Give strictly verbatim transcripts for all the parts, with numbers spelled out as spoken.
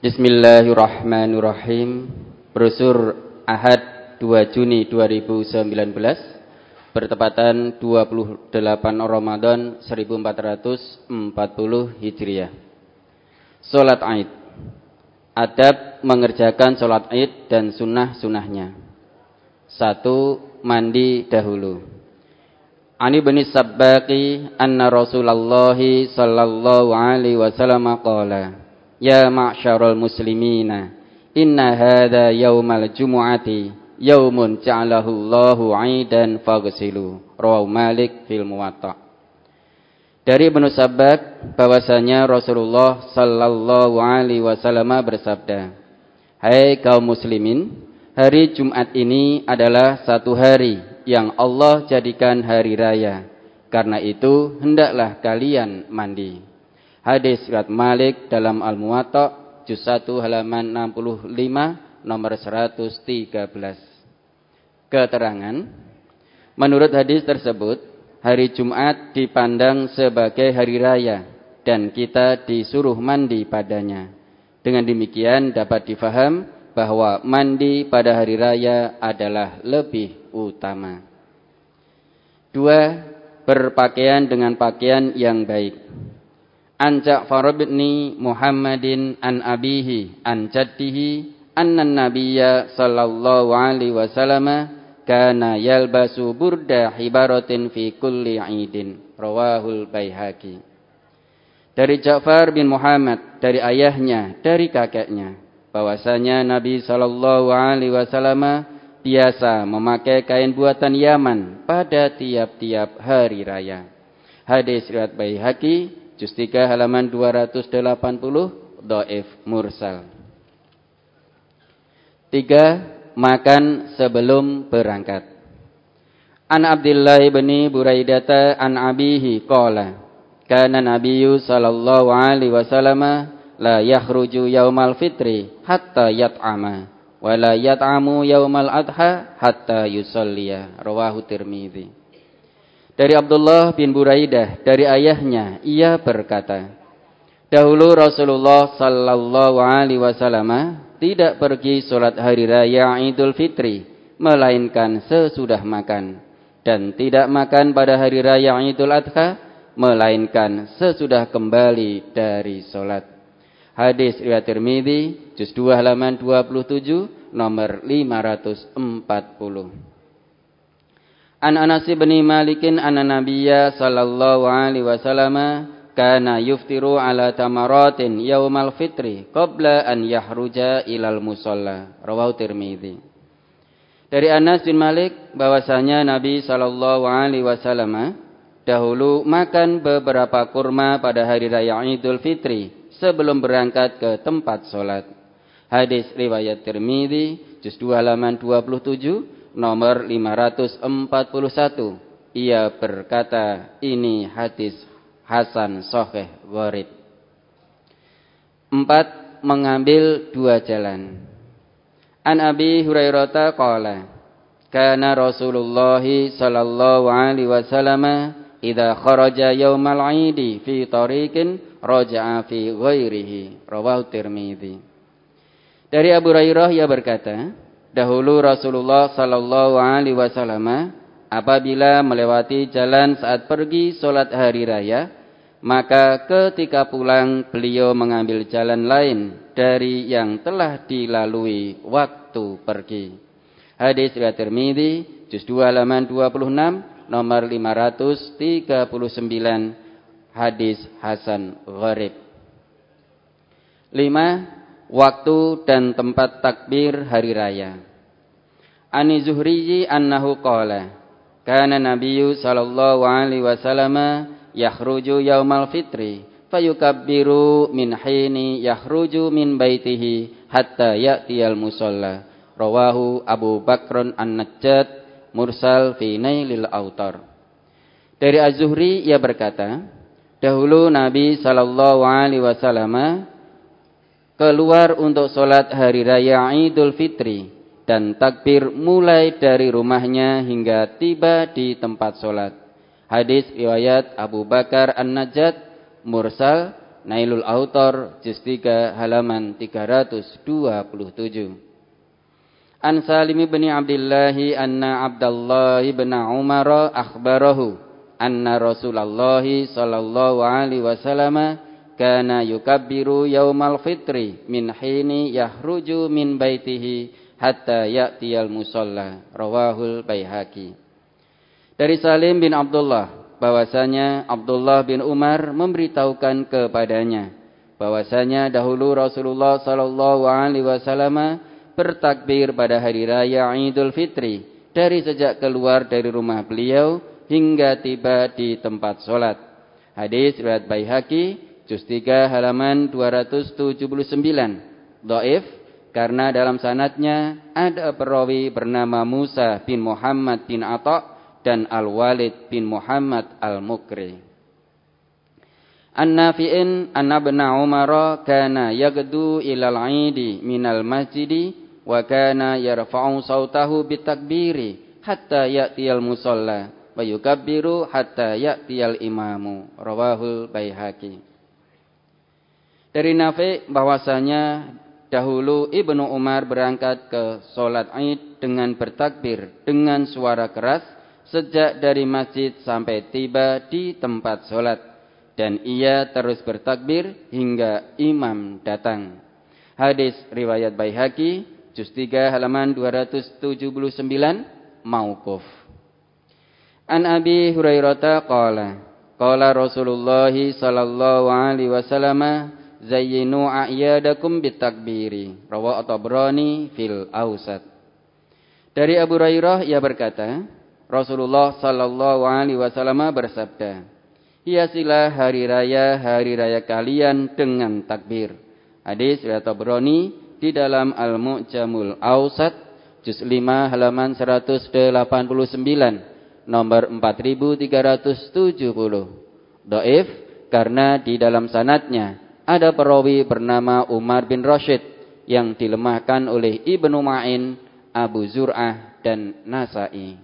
Bismillahirrahmanirrahim. Brosur Ahad dua Juni dua ribu sembilan belas bertepatan dua puluh delapan Ramadan seribu empat ratus empat puluh Hijriah. Salat Aid. Adab mengerjakan salat Aid dan sunnah-sunnahnya. Satu, mandi dahulu. Ani bin Sabbaqi anna Rasulullah sallallahu alaihi wasallam qala: Ya ma'syaral muslimina, inna hadha yawmal jumu'ati yawmun ja'alahu Allahu 'aidan faghsilu. Rawahu Malik fil Muwatta. Dari Ibnu Sabbaq bahwasanya Rasulullah sallallahu alaihi wasallam bersabda, hai kaum muslimin, hari Jumat ini adalah satu hari yang Allah jadikan hari raya. Karena itu hendaklah kalian mandi. Hadis riwayat Malik dalam Al-Muwatta juz satu halaman enam puluh lima nomor seratus tiga belas. Keterangan, menurut hadis tersebut, hari Jumat dipandang sebagai hari raya dan kita disuruh mandi padanya. Dengan demikian dapat difaham bahwa mandi pada hari raya adalah lebih utama. Dua, berpakaian dengan pakaian yang baik. An Ja'far bin Muhammadin an abihi an jaddihi anna nabiyya sallallahu alaihi wasallam kana yalbasu burda hibaratin fi kulli 'idin. Rawahul Baihaqi. Dari Ja'far bin Muhammad, dari ayahnya, dari kakeknya, bahwasanya Nabi sallallahu alaihi wasallam biasa memakai kain buatan Yaman pada tiap-tiap hari raya. Hadis riwayat Baihaqi juz tiga halaman dua ratus delapan puluh, dhaif mursal. Tiga, makan sebelum berangkat. An Abdullah bin Buraidata an abihi qala kana nabiyyu sallallahu alaihi wasallam la yakhruju yaumal fitri hatta yat'ama wa la yat'amu yaumal adha hatta yusalliya. Rawahu Tirmidzi. Dari Abdullah bin Buraidah, dari ayahnya, ia berkata, dahulu Rasulullah sallallahu alaihi wasallam tidak pergi salat hari raya Idul Fitri, melainkan sesudah makan, dan tidak makan pada hari raya Idul Adha, melainkan sesudah kembali dari salat. Hadis riwayat Tirmidzi, juz dua halaman dua puluh tujuh, nomor lima ratus empat puluh. An Anas bin Malikin anna Nabiyya sallallahu alaihi wasallam kana yuftiru ala tamaratin yaumal fitri qabla an yahruja ilal musalla. Rawahu Tirmidzi. Dari Anas bin Malik bahwasanya Nabi sallallahu alaihi wasallam dahulu makan beberapa kurma pada hari raya Idul Fitri sebelum berangkat ke tempat salat. Hadis riwayat Tirmidzi juz dua halaman dua puluh tujuh nomor lima ratus empat puluh satu. Ia berkata, ini hadis hasan sahih gharib. Empat, mengambil dua jalan. An Abi Hurairah qala kana Rasulullah sallallahu alaihi wasallam idza kharaja yaumal 'idi fi tariqin raja'a fi ghairihi. Rawahu Tirmidzi. Dari Abu Hurairah ia berkata, dahulu Rasulullah sallallahu alaihi wasallam apabila melewati jalan saat pergi salat hari raya, maka ketika pulang beliau mengambil jalan lain dari yang telah dilalui waktu pergi. Hadis riwayat Tirmidzi juz dua halaman dua puluh enam nomor lima ratus tiga puluh sembilan, hadis hasan gharib. Lima, waktu dan tempat takbir hari raya. Ani Zuhri annahu qala kana nabiyyu sallallahu alaihi wasallam yakhruju yaumal fitri fayukabbiru min hini yakhruju min baitihi hatta ya'tiyal musalla. Rawahu Abu Bakr An-Najjad mursal fi Nailil Autar. Dari Az-Zuhri ia berkata, dahulu Nabi sallallahu alaihi wasallam keluar untuk salat hari raya Idul Fitri dan takbir mulai dari rumahnya hingga tiba di tempat salat. Hadis riwayat Abu Bakar An-Najjad mursal Nailul Autor juz tiga halaman tiga ratus dua puluh tujuh. An Salim bin Abdullah anna Abdullah bin Umar akhbarahu anna Rasulullah sallallahu alaihi wasallam kana yukabbiru yaumal fitri min hini yahruju min baitihi hatta ya'tiyal musalla. Rawahul Baihaqi. Dari Salim bin Abdullah bahwasanya Abdullah bin Umar memberitahukan kepadanya bahwasanya dahulu Rasulullah sallallahu alaihi wasallam bertakbir pada hari raya Idul Fitri dari sejak keluar dari rumah beliau hingga tiba di tempat sholat. Hadis riwayat Baihaqi juz tiga halaman dua ratus tujuh puluh sembilan. Dhaif karena dalam sanadnya ada perawi bernama Musa bin Muhammad bin Atha dan Al-Walid bin Muhammad Al-Mukri. An-Nafi'in anna ibn Umar kana yagdu ilal 'idi minal masjidi wa kana yarfa'u sautahu bitakbiri hatta ya'tiyal musalla wa yukabbiru hatta ya'tiyal imamu. Rawahul Baihaqi. Dari Nafi' bahwasanya dahulu Ibnu Umar berangkat ke salat Id dengan bertakbir dengan suara keras sejak dari masjid sampai tiba di tempat salat, dan ia terus bertakbir hingga imam datang. Hadis riwayat Baihaqi juz tiga halaman dua ratus tujuh puluh sembilan mauquf. An Abi Hurairah qala qala Rasulullah sallallahu alaihi wasallam zayyinu a'yadakum bitakbiri. Rawahu At-Tabrani fil Awsat. Dari Abu Hurairah ia berkata, Rasulullah sallallahu alaihi wasallam bersabda, hiasilah hari raya hari raya kalian dengan takbir. Hadis riwayat Tabrani di dalam Al-Mu'jamul Awsat juz lima halaman seratus delapan puluh sembilan nomor empat ribu tiga ratus tujuh puluh. Dhaif karena di dalam sanadnya ada perawi bernama Umar bin Rashid yang dilemahkan oleh Ibnu Ma'in, Abu Zur'ah dan Nasa'i.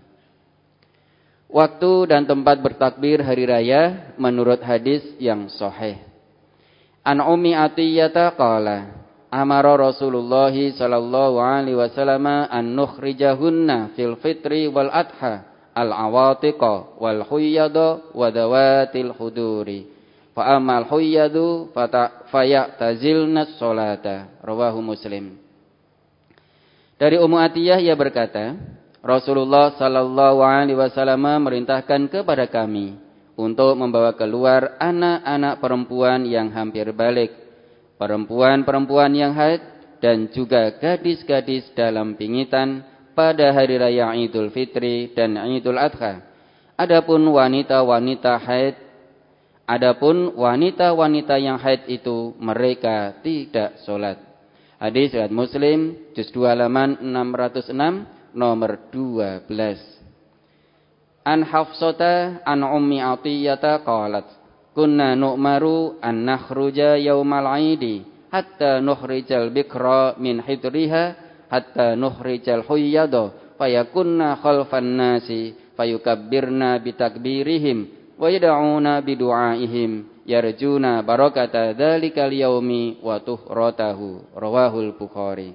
Waktu dan tempat bertakbir hari raya menurut hadis yang sahih. An Ummi Athiyyah qala amara Rasulullah sallallahu alaihi wasallam an nukhrijahunna fil fitri wal adha al awatiqa wal huyyada wa dawatil huduri fa amal huyyadu fayatazilna sholata. Rawahu Muslim. Dari Ummu Athiyyah ia berkata, Rasulullah sallallahu alaihi wasallam merintahkan kepada kami untuk membawa keluar anak-anak perempuan yang hampir balik, perempuan-perempuan yang haid, dan juga gadis-gadis dalam pingitan pada hari raya Idul Fitri dan Idul Adha. Adapun wanita-wanita haid, adapun wanita-wanita yang haid itu mereka tidak sholat. Hadis riwayat Muslim juz dua halaman enam ratus enam nomor dua belas. An Hafsata an Ummi Athiyyah qalat kunna nu'maru an nakhruja yaumal 'idi hatta nukhrijal bikra min hidriha hatta nukhrijal huyyada fayakunna khalfan nasi fayukabbirna bitakbirihim wa yad'una bidu'aihim yarjuna barakata dzalikal yaumi wa tuhratahu. Rawahul Bukhari.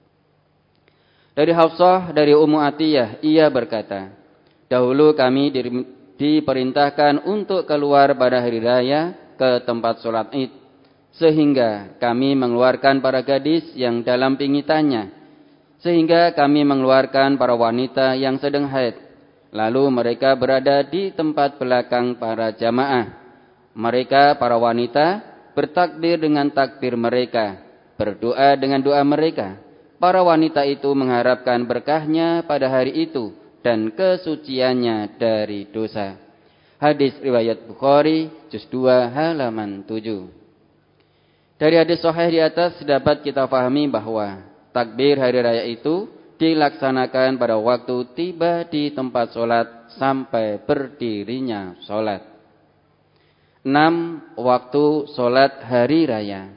Dari Hafsah dari Ummu Athiyyah ia berkata, dahulu kami di diperintahkan untuk keluar pada hari raya ke tempat sholat Id, sehingga kami mengeluarkan para gadis yang dalam pingitannya, sehingga kami mengeluarkan para wanita yang sedang haid, lalu mereka berada di tempat belakang para jamaah. Mereka para wanita bertakbir dengan takbir mereka, berdoa dengan doa mereka. Para wanita itu mengharapkan berkahnya pada hari itu dan kesuciannya dari dosa. Hadis riwayat Bukhari juz dua halaman tujuh. Dari hadis sahih di atas dapat kita pahami bahwa takbir hari raya itu dilaksanakan pada waktu tiba di tempat sholat sampai berdirinya sholat. enam. Waktu sholat hari raya.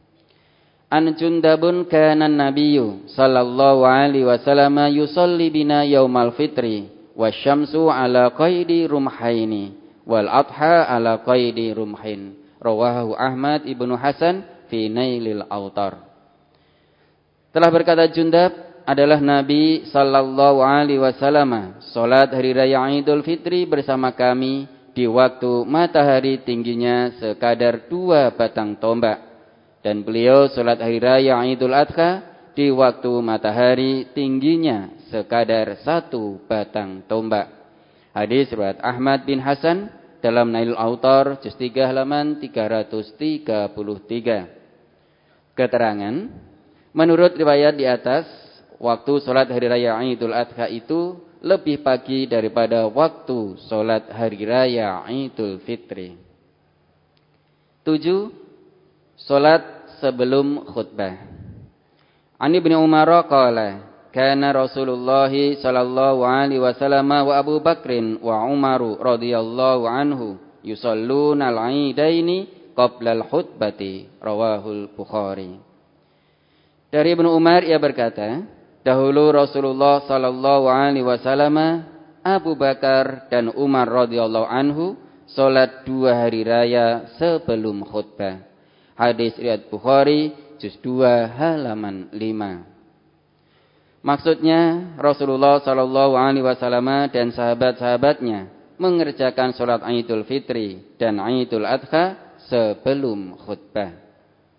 An Jundabun kana nabiyyu sallallahu alaihi wasallam yusalli bina yaumal fitri wasyamsu ala qaidi rumhaini wal adha ala qaidi rumhin Rawahu Ahmad ibnu Hasan fi Nailil Autar. Telah berkata Jundab, adalah Nabi sallallahu alaihi wasallam salat hari raya Idul Fitri bersama kami di waktu matahari tingginya sekadar dua batang tombak, dan beliau salat hari raya Idul Adha di waktu matahari tingginya sekadar satu batang tombak. Hadis riwayat Ahmad bin Hasan dalam Nailul Autar juz tiga halaman tiga ratus tiga puluh tiga. Keterangan, menurut riwayat di atas, waktu sholat hari raya Idul Adha itu lebih pagi daripada waktu sholat hari raya Idul Fitri. Tujuh, sholat sebelum khutbah. An Ibnu Umar qala, kana Rasulullah sallallahu alaihi wasallam wa Abu Bakrin wa Umar radhiyallahu anhu yusalluna al-idaini qabla al-khutbati. Rawahul Bukhari. Dari Ibnu Umar ia berkata, dahulu Rasulullah sallallahu alaihi wasallam, Abu Bakar dan Umar radhiyallahu anhu salat dua hari raya sebelum khutbah. Hadis riwayat Bukhari juz dua halaman lima. Maksudnya Rasulullah sallallahu alaihi wasallam dan sahabat-sahabatnya mengerjakan salat Idul Fitri dan Idul Adha sebelum khutbah.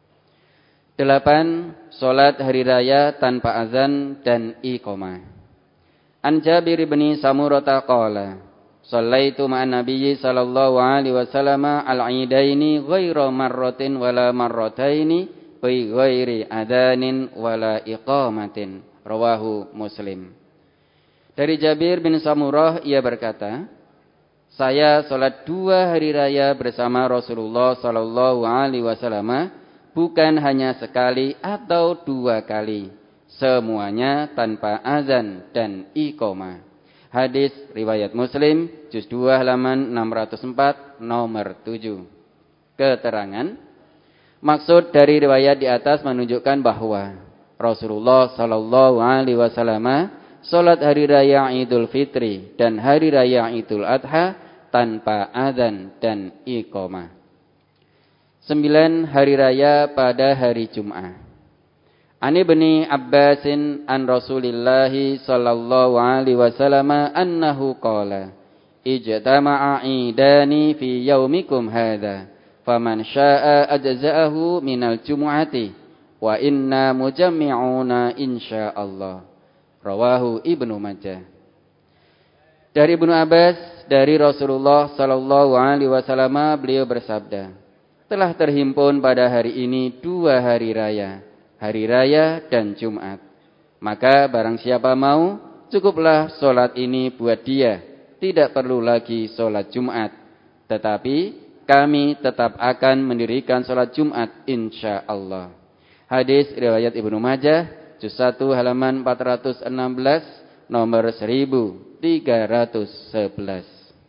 Delapan, salat hari raya tanpa azan dan iqamah. An Jabir bin Samurah qala, shallaitu ma'an nabiyyi sallallahu alaihi wasallam al-idaini ghaira marratin wala marrataini bi ghairi adanin wala iqamatin. Rawahu Muslim. Dari Jabir bin Samurah ia berkata, saya salat dua hari raya bersama Rasulullah sallallahu alaihi wasallam, bukan hanya sekali atau dua kali, semuanya tanpa azan dan iqamah. Hadis riwayat Muslim juz dua halaman enam ratus empat nomor tujuh. Keterangan, maksud dari riwayat di atas menunjukkan bahwa Rasulullah sallallahu alaihi wasallam salat hari raya Idul Fitri dan hari raya Idul Adha tanpa azan dan iqamah. Sembilan, hari raya pada hari Jum'ah. An Ibni Abbasin an Rasulillahi sallallahu alaihi wasallam annahu qala, ijtama'a idani fi yaumikum hadha, faman syaa'a ajza'ahu minal jum'ati, wa inna mujammi'una insyaallah. Rawahu Ibnu Majah. Dari Ibnu Abbas, dari Rasulullah sallallahu alaihi wasallam, beliau bersabda, telah terhimpun pada hari ini dua hari raya, hari raya dan Jumat. Maka barang siapa mau, cukuplah solat ini buat dia, tidak perlu lagi solat Jumat. Tetapi kami tetap akan mendirikan solat Jumat insyaallah. Hadis riwayat Ibnu Majah, juz satu halaman empat ratus enam belas, nomor seribu tiga ratus sebelas.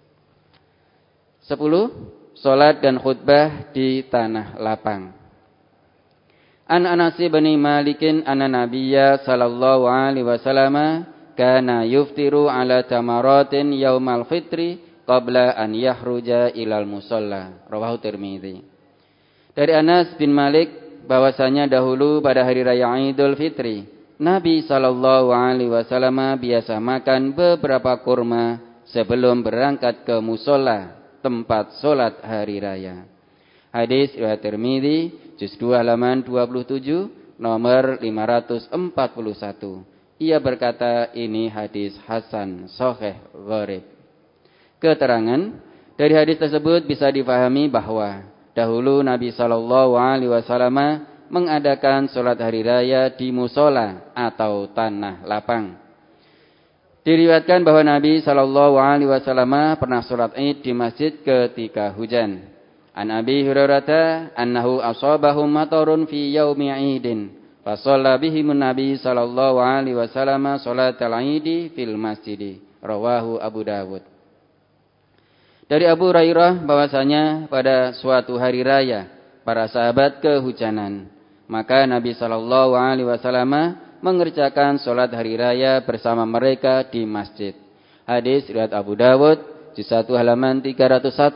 Sepuluh, salat dan khutbah di tanah lapang. An Anas bin Malikin anna Nabiyya sallallahu alaihi wasallam kana yuftiru ala tamaratin yaumal fitri qabla an yahruja ilal musalla. Rawahu Tirmidzi. Dari Anas bin Malik bahwasanya dahulu pada hari raya Idul Fitri, Nabi sallallahu alaihi wasallam biasa makan beberapa kurma sebelum berangkat ke musalla, tempat solat hari raya. Hadis riwayat Tirmidzi juz dua halaman dua puluh tujuh nomor lima ratus empat puluh satu. Ia berkata ini hadis hasan sahih gharib. Keterangan dari hadis tersebut bisa difahami bahwa dahulu Nabi sallallahu alaihi wasallam mengadakan solat hari raya di musola atau tanah lapang. Diriwayatkan bahwa Nabi sallallahu alaihi wasallam pernah salat Id di masjid ketika hujan. An Abi Hurairah annahu asabahum matarun fi yaumi Idin, fa shalla bihim Nabi sallallahu alaihi wasallam salatal Id fil masjid. Rawahu Abu Dawud. Dari Abu Hurairah bahwasanya pada suatu hari raya para sahabat kehujanan, maka Nabi sallallahu alaihi wasallam mengerjakan salat hari raya bersama mereka di masjid. Hadis riwayat Abu Dawud juz satu halaman tiga ratus satu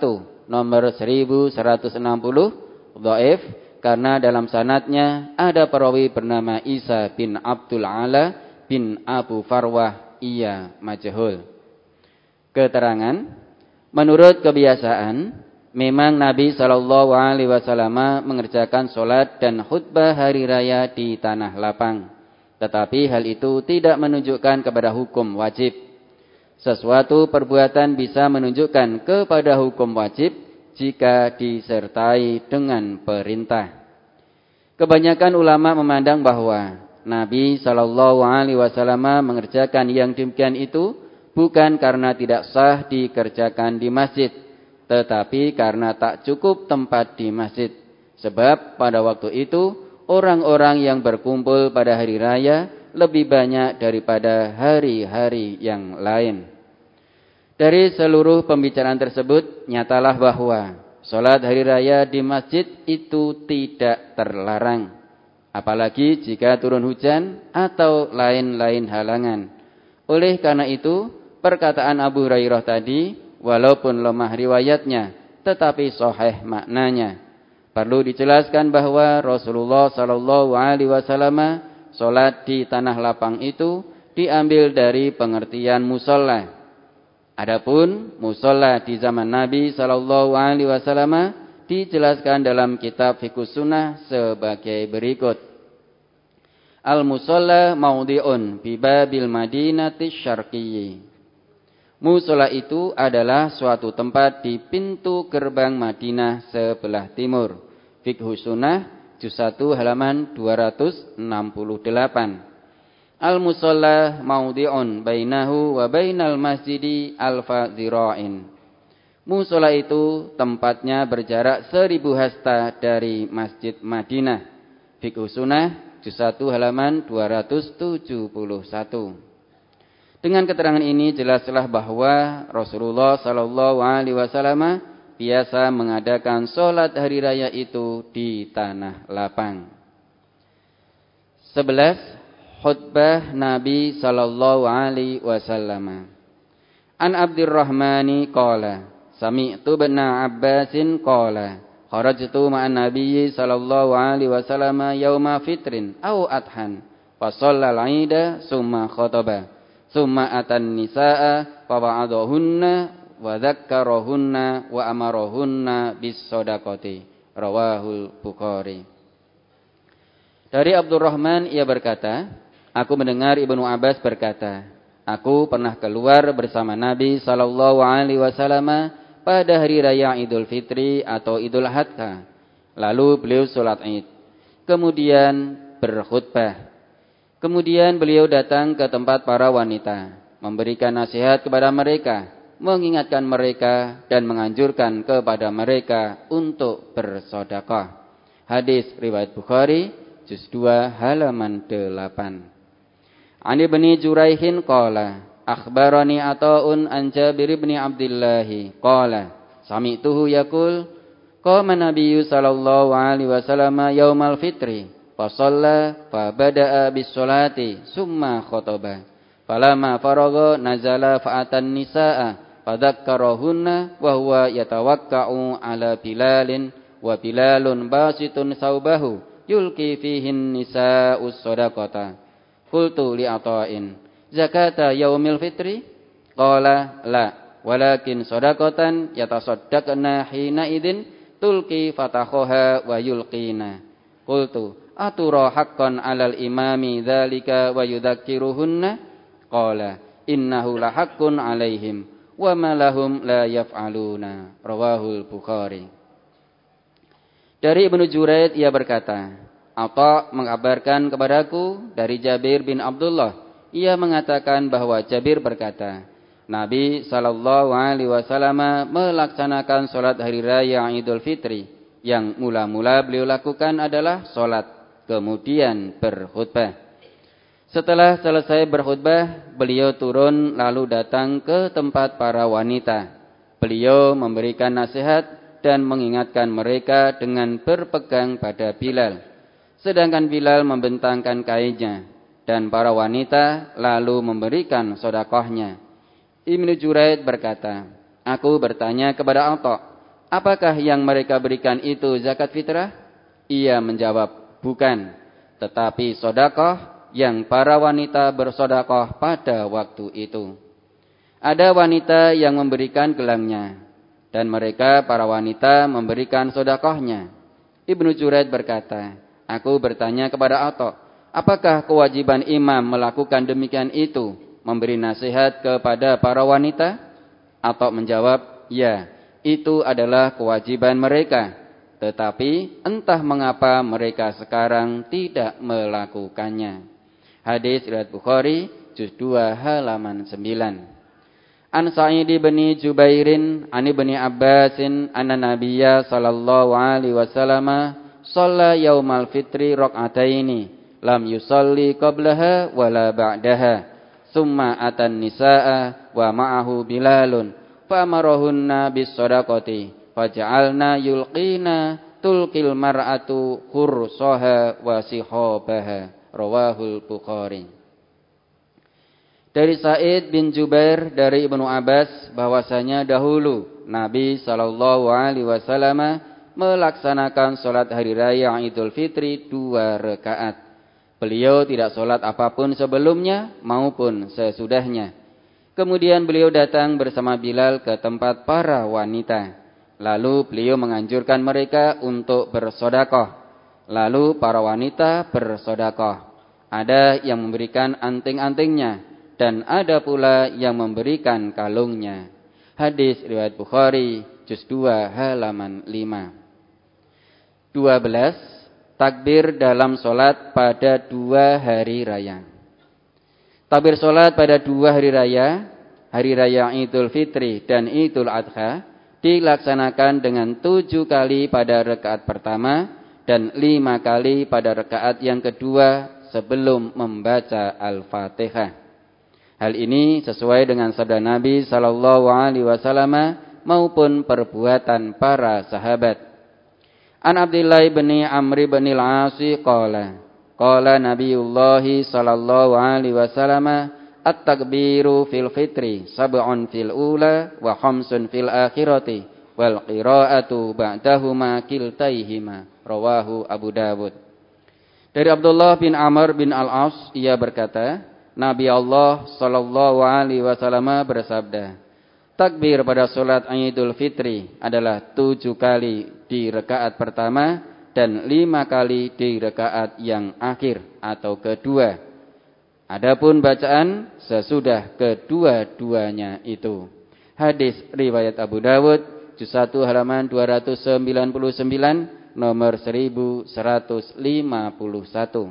nomor seribu seratus enam puluh, dhaif karena dalam sanadnya ada perawi bernama Isa bin Abdul Ala bin Abu Farwah, ia majhul. Keterangan, menurut kebiasaan memang Nabi shallallahu alaihi wasallam mengerjakan sholat dan khutbah hari raya di tanah lapang. Tetapi hal itu tidak menunjukkan kepada hukum wajib. Sesuatu perbuatan bisa menunjukkan kepada hukum wajib jika disertai dengan perintah. Kebanyakan ulama memandang bahwa Nabi shallallahu alaihi wasallam mengerjakan yang demikian itu bukan karena tidak sah dikerjakan di masjid, tetapi karena tak cukup tempat di masjid. Sebab pada waktu itu orang-orang yang berkumpul pada hari raya lebih banyak daripada hari-hari yang lain. Dari seluruh pembicaraan tersebut, nyatalah bahwa sholat hari raya di masjid itu tidak terlarang, apalagi jika turun hujan atau lain-lain halangan. Oleh karena itu, perkataan Abu Hurairah tadi, walaupun lemah riwayatnya, tetapi sahih maknanya. Perlu dijelaskan bahwa Rasulullah Shallallahu Alaihi Wasallam sholat di tanah lapang itu diambil dari pengertian musola. Adapun musola di zaman Nabi Shallallahu Alaihi Wasallam dijelaskan dalam kitab Fiqhus Sunnah sebagai berikut. Al-musola maudhi'un bi babil madinati syarqiyyi. Musola itu adalah suatu tempat di pintu gerbang Madinah sebelah timur. Fiqhus Sunnah juz satu halaman dua ratus enam puluh delapan. Al-musola maudhi'un bainahu wa bainal masjidi alfa zira'in. Musola itu tempatnya berjarak seribu hasta dari Masjid Madinah. Fiqhus Sunnah juz satu halaman dua ratus tujuh puluh satu. Dengan keterangan ini jelaslah bahwa Rasulullah Shallallahu Alaihi Wasallam biasa mengadakan sholat hari raya itu di tanah lapang. Sebelas. Khutbah Nabi Shallallahu Alaihi Wasallam. An Abdurrahmani qala sami'tu ibn Abbasin qala kharajtu ma'an Nabi Shallallahu Alaihi Wasallam yauma fitrin aw adhan fa shallal 'ida summa khataba summa atan nisaa fa wa'adahunna wa dzakkarahunna wa amarahunna bis shadaqati. Rawahul Bukhari. Dari Abdurrahman ia berkata, aku mendengar Ibnu Abbas berkata, aku pernah keluar bersama Nabi Shallallahu Alaihi Wasallam pada hari raya Idul Fitri atau Idul Adha. Lalu beliau sholat Id, kemudian berkhutbah. Kemudian beliau datang ke tempat para wanita, memberikan nasihat kepada mereka, mengingatkan mereka dan menganjurkan kepada mereka untuk bersedekah. Hadis riwayat Bukhari juz dua halaman delapan. An Ibnu Juraihin qala akhbarani Ata'un an Jabir bin Abdullah qala sami'tuhu yaqul qama Nabiyyu sallallahu alaihi wasallam yaumal fitri fa shalla fa bada'a bis sholati summa khataba falamma faragha nazala fa atan nisaa fa dzakkarahunna wa huwa yatawakka'u ala Bilalin wa Bilalun basitun saubahu yulqi fihin nisaa'us shadaqata. Qultu li Ata'in zakata yaumil fitri qala la walakin shadaqatan yatasaddaqna hina idin tulqi fatakhaha wa yulqina. Qultu atura haqqan 'alal imami dzalika wa yudzakiruhunna qala innahu la haqqun 'alaihim wa ma lahum la yaf'aluna. Rawahul Bukhari. Dari Ibnu Juraid ia berkata, Atha mengabarkan kepadaku dari Jabir bin Abdullah. Ia mengatakan bahwa Jabir berkata, Nabi sallallahu alaihi wasallam melaksanakan sholat hari raya Idul Fitri. Yang mula-mula beliau lakukan adalah sholat, kemudian berkhutbah. Setelah selesai berkhutbah, beliau turun lalu datang ke tempat para wanita. Beliau memberikan nasihat dan mengingatkan mereka dengan berpegang pada Bilal. Sedangkan Bilal membentangkan kainnya dan para wanita lalu memberikan sedekahnya. Ibnu Juraid berkata, aku bertanya kepada Atha, apakah yang mereka berikan itu zakat fitrah? Ia menjawab, bukan, tetapi sedekah yang para wanita bersedekah pada waktu itu. Ada wanita yang memberikan gelangnya, dan mereka para wanita memberikan sedekahnya. Ibnu Juraid berkata, aku bertanya kepada Atha, apakah kewajiban imam melakukan demikian itu, memberi nasihat kepada para wanita? Atha menjawab, ya, itu adalah kewajiban mereka. Tetapi entah mengapa mereka sekarang tidak melakukannya. Hadis riwayat Bukhari, juz dua halaman sembilan. An Sa'id bin Jubairin an Ibni Abbasin anna Nabiyya sallallahu alaihi wasallam shalla yaumal fitri rak'ataini lam yusalli qablaha wala ba'daha. Summa atan nisaa wa ma'ahu Bilalun fa amarahunna bis shadaqati faja'alna yulqina tulqil mar'atu khursaha wa sihabaha. Rawahul Bukhari. Dari Sa'id bin Jubair dari Ibnu Abbas bahwasanya dahulu Nabi sallallahu alaihi wasallam melaksanakan salat hari raya Idul Fitri dua rakaat. Beliau tidak salat apapun sebelumnya maupun sesudahnya. Kemudian beliau datang bersama Bilal ke tempat para wanita. Lalu beliau menganjurkan mereka untuk bersedekah. Lalu para wanita bersedekah. Ada yang memberikan anting-antingnya dan ada pula yang memberikan kalungnya. Hadis riwayat Bukhari, juz dua halaman lima. dua belas. Takbir dalam solat pada dua hari raya. Takbir solat pada dua hari raya, hari raya Idul Fitri dan Idul Adha, dilaksanakan dengan tujuh kali pada rakaat pertama dan lima kali pada rakaat yang kedua sebelum membaca Al-Fatihah. Hal ini sesuai dengan sabda Nabi sallallahu alaihi wasallam maupun perbuatan para sahabat. An Abdullah bin Amr bin al-As qala qala Nabiullah sallallahu alaihi wasallam at-takbiru fil fitri sab'un fil ula wa khamsun fil akhirati wal qira'atu ba'dahuma kiltaihima. Rawahu Abu Dawud. Dari Abdullah bin Amr bin al-As ia berkata, Nabi Allah sallallahu alaihi wasallam bersabda, takbir pada salat Idul Fitri adalah tujuh kali di rakaat pertama dan lima kali di rakaat yang akhir atau kedua. Adapun bacaan sesudah kedua-duanya itu. Hadis riwayat Abu Dawud, juz satu halaman dua ratus sembilan puluh sembilan, nomor seribu seratus lima puluh satu.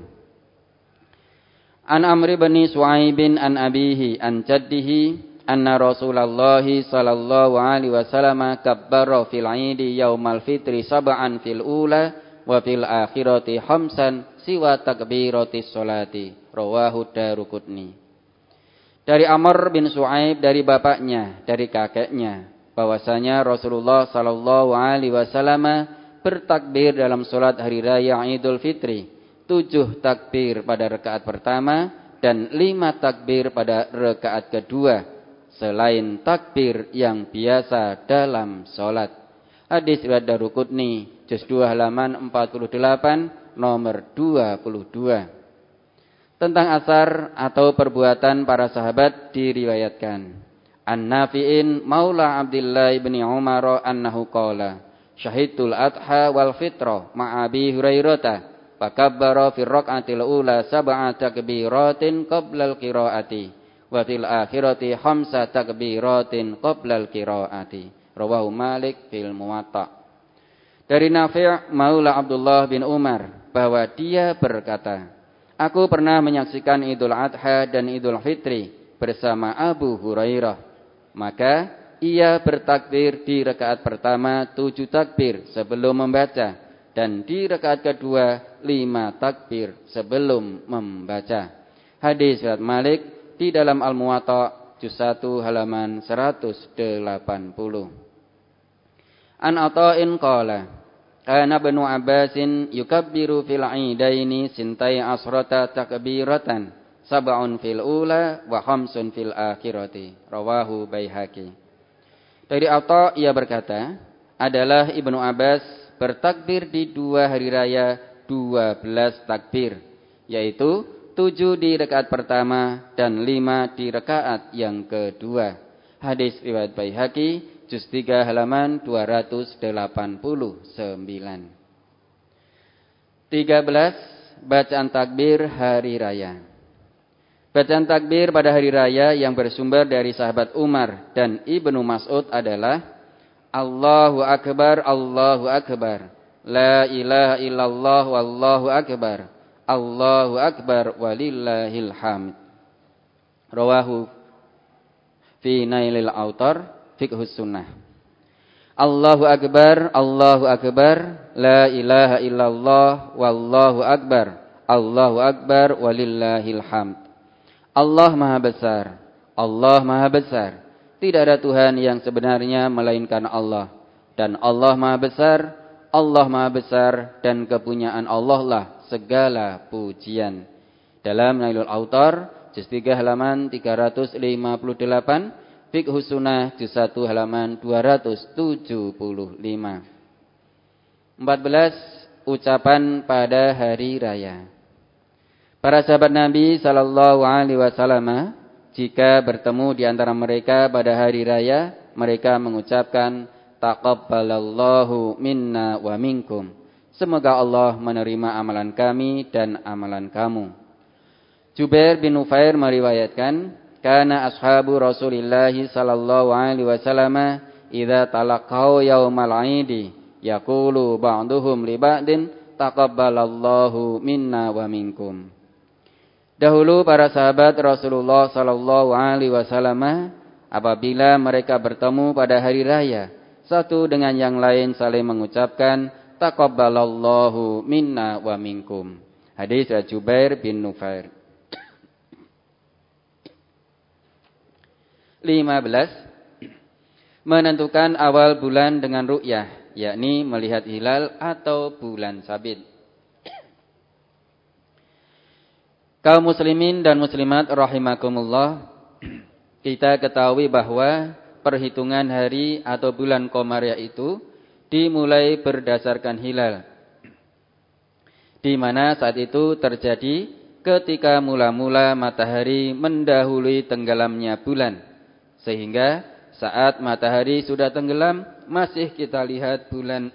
An Amr bin Su'aib an abihi an jaddihi anna Rasulullah sallallahu alaihi wasallam kabbara fil 'idi yaumal fitri sab'an fil ula wa fil akhirati khamsan siwa takbiratis sholati. Rawahu Daruqutni. Dari Amr bin Su'aib dari bapaknya, dari kakeknya, bahwasanya Rasulullah sallallahu alaihi wasallam bertakbir dalam salat hari raya Idul Fitri, tujuh takbir pada rakaat pertama dan lima takbir pada rakaat kedua, selain takbir yang biasa dalam sholat. Hadis riwayat Daruqutni, juz dua halaman empat puluh delapan, nomor dua puluh dua. Tentang asar atau perbuatan para sahabat diriwayatkan. An-Nafi'in maula Abdullah bin Umar annahu qala, syahidul adha wal fitra ma'abi Hurairata, fakabbara fir rak'atil ula sab'a takbiratin qabla al-qiraati. Wa fil akhirati khamsa takbiratin qabla al-qiraati. Rawahu Malik fil Muwatta. Dari Nafi' maula Abdullah bin Umar bahwa dia berkata, aku pernah menyaksikan Idul Adha dan Idul Fitri bersama Abu Hurairah. Maka ia bertakbir di rakaat pertama tujuh takbir sebelum membaca dan di rakaat kedua lima takbir sebelum membaca. Hadis riwayat Malik di dalam Al-Muwatta juz satu halaman seratus delapan puluh. An Atha'in qala kana Ibnu Abbasin yukabbiru fil 'idaini sintai asrata takbiratan sab'un fil ula wa khamsun fil akhirati. Rawahu Baihaqi. Dari Atha ia berkata, adalah Ibnu Abbas bertakbir di dua hari raya dua belas takbir, yaitu tujuh di rakaat pertama dan lima di rakaat yang kedua. Hadis riwayat Baihaqi, juz tiga halaman dua ratus delapan puluh sembilan. tiga belas. Bacaan takbir hari raya. Bacaan takbir pada hari raya yang bersumber dari sahabat Umar dan Ibnu Mas'ud adalah Allahu Akbar, Allahu Akbar, la ilaha illallah, wallahu akbar, Allahu Akbar, walillahil hamd. Rawahu fi Nailil Autar, Fiqhus Sunnah. Allahu Akbar, Allahu Akbar, la ilaha illallah, wallahu akbar, Allahu Akbar, walillahil hamd. Allah Maha Besar, Allah Maha Besar. Tidak ada Tuhan yang sebenarnya melainkan Allah. Dan Allah Maha Besar, Allah Maha Besar, dan kepunyaan Allah lah segala pujian. Dalam Nailul Autar, juz tiga halaman tiga ratus lima puluh delapan, Fiqhus Sunnah, juz satu halaman dua ratus tujuh puluh lima. empat belas. Ucapan pada hari raya. Para sahabat Nabi sallallahu alaihi wasallam jika bertemu di antara mereka pada hari raya, mereka mengucapkan taqabbalallahu minna wa minkum. Semoga Allah menerima amalan kami dan amalan kamu. Jubair bin Nufair meriwayatkan, kana ashabu Rasulillah sallallahu alaihi wasallam idza talaqau yaumal 'idi yaqulu ba'duhum li ba'din taqabbalallahu minna wa minkum. Dahulu para sahabat Rasulullah sallallahu alaihi wasallam apabila mereka bertemu pada hari raya, satu dengan yang lain saling mengucapkan taqabbalallahu minna wa minkum. Hadis Jubair bin Nufair. lima belas. Menentukan awal bulan dengan ru'yah, yakni melihat hilal atau bulan sabit. Kaum muslimin dan muslimat rahimakumullah, kita ketahui bahwa perhitungan hari atau bulan Qamariah itu dimulai berdasarkan hilal, di mana saat itu terjadi ketika mula-mula matahari mendahului tenggelamnya bulan, sehingga saat matahari sudah tenggelam masih kita lihat bulan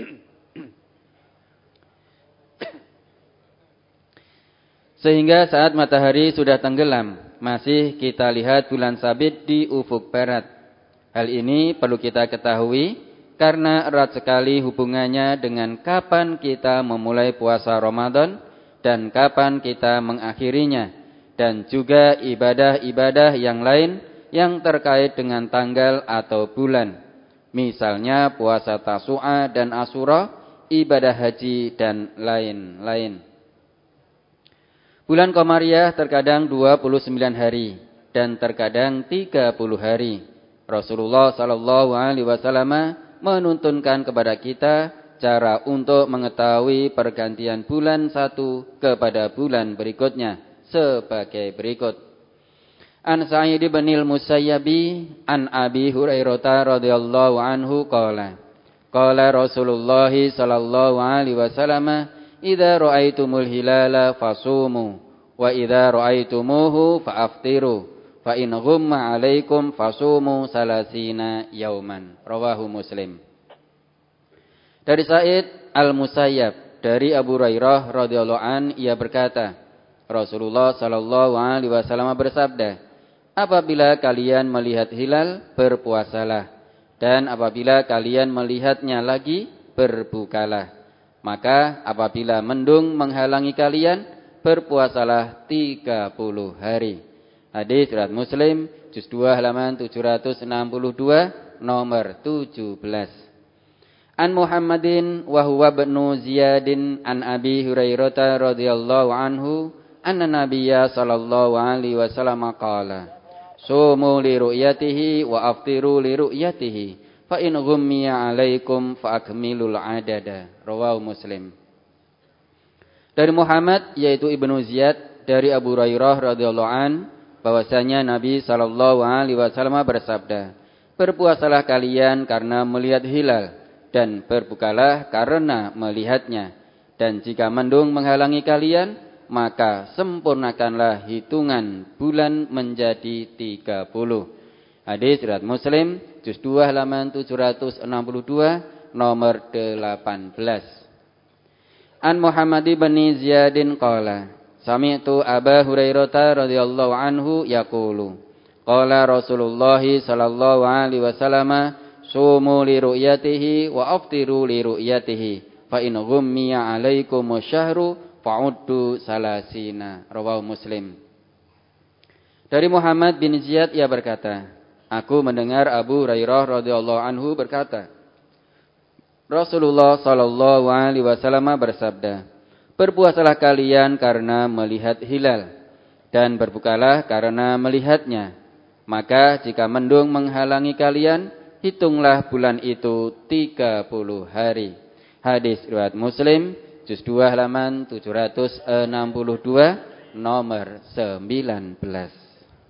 Sehingga saat matahari sudah tenggelam, masih kita lihat bulan sabit di ufuk barat. Hal ini perlu kita ketahui karena erat sekali hubungannya dengan kapan kita memulai puasa Ramadan dan kapan kita mengakhirinya, dan juga ibadah-ibadah yang lain yang terkait dengan tanggal atau bulan. Misalnya puasa Tasu'a dan Asyura, ibadah haji dan lain-lain. Bulan Qamariah terkadang dua puluh sembilan hari dan terkadang tiga puluh hari. Rasulullah sallallahu alaihi wasallam menuntunkan kepada kita cara untuk mengetahui pergantian bulan satu kepada bulan berikutnya sebagai berikut. An Sa'id bin al-Musayyabi an Abi Hurairah radhiyallahu anhu qala qala Rasulullah sallallahu alaihi wasallam idza ra'aitumul hilala fasumu wa idza ra'aitumuhu fa'aftiru fa in ghumma 'alaikum fasumu salasina yauman. Rawahu Muslim. Dari Sa'id Al-Musayyab dari Abu Hurairah radhiyallahu an, ia berkata, Rasulullah sallallahu alaihi wasallam bersabda, apabila kalian melihat hilal, berpuasalah, dan apabila kalian melihatnya lagi, berbukalah. Maka apabila mendung menghalangi kalian, berpuasalah tiga puluh hari. Hadis riwayat Muslim, juz dua halaman tujuh ratus enam puluh dua, nomor tujuh belas. An Muhammadin wa huwa ibnu Ziyadin an Abi Hurairah radhiyallahu anhu anna Nabiyya sallallahu alaihi wasallam qala sumu li ru'yatihi wa aftiru li ru'yatihi fa in ghummiya 'alaikum fa akmilul 'adada. Rawahu Muslim. Dari Muhammad yaitu Ibnu Ziyad dari Abu Hurairah radhiyallahu an bahwasanya Nabi sallallahu alaihi wasallam bersabda, berpuasalah kalian karena melihat hilal, dan berbukalah karena melihatnya. Dan jika mendung menghalangi kalian, maka sempurnakanlah hitungan bulan menjadi tiga puluh. Hadis riwayat Muslim, juz dua halaman tujuh ratus enam puluh dua, nomor delapan belas. An Muhammad bin Ziyadin qala, sami'tu Aba Hurairah radhiyallahu anhu yaqulu, qala Rasulullah sallallahu alaihi wasallam, sumu li ru'yatihi wa aftiru li ru'yatihi. Fa in ghummiya alaikumus syahru fa'uddu salasina. Rawahu Muslim. Dari Muhammad bin Ziyad ia berkata, aku mendengar Abu Hurairah radhiyallahu anhu berkata, Rasulullah sallallahu alaihi wasallam bersabda, berpuasalah kalian karena melihat hilal dan berbukalah karena melihatnya. Maka jika mendung menghalangi kalian, hitunglah bulan itu tiga puluh hari. Hadis riwayat Muslim, juz dua halaman tujuh ratus enam puluh dua, nomor sembilan belas.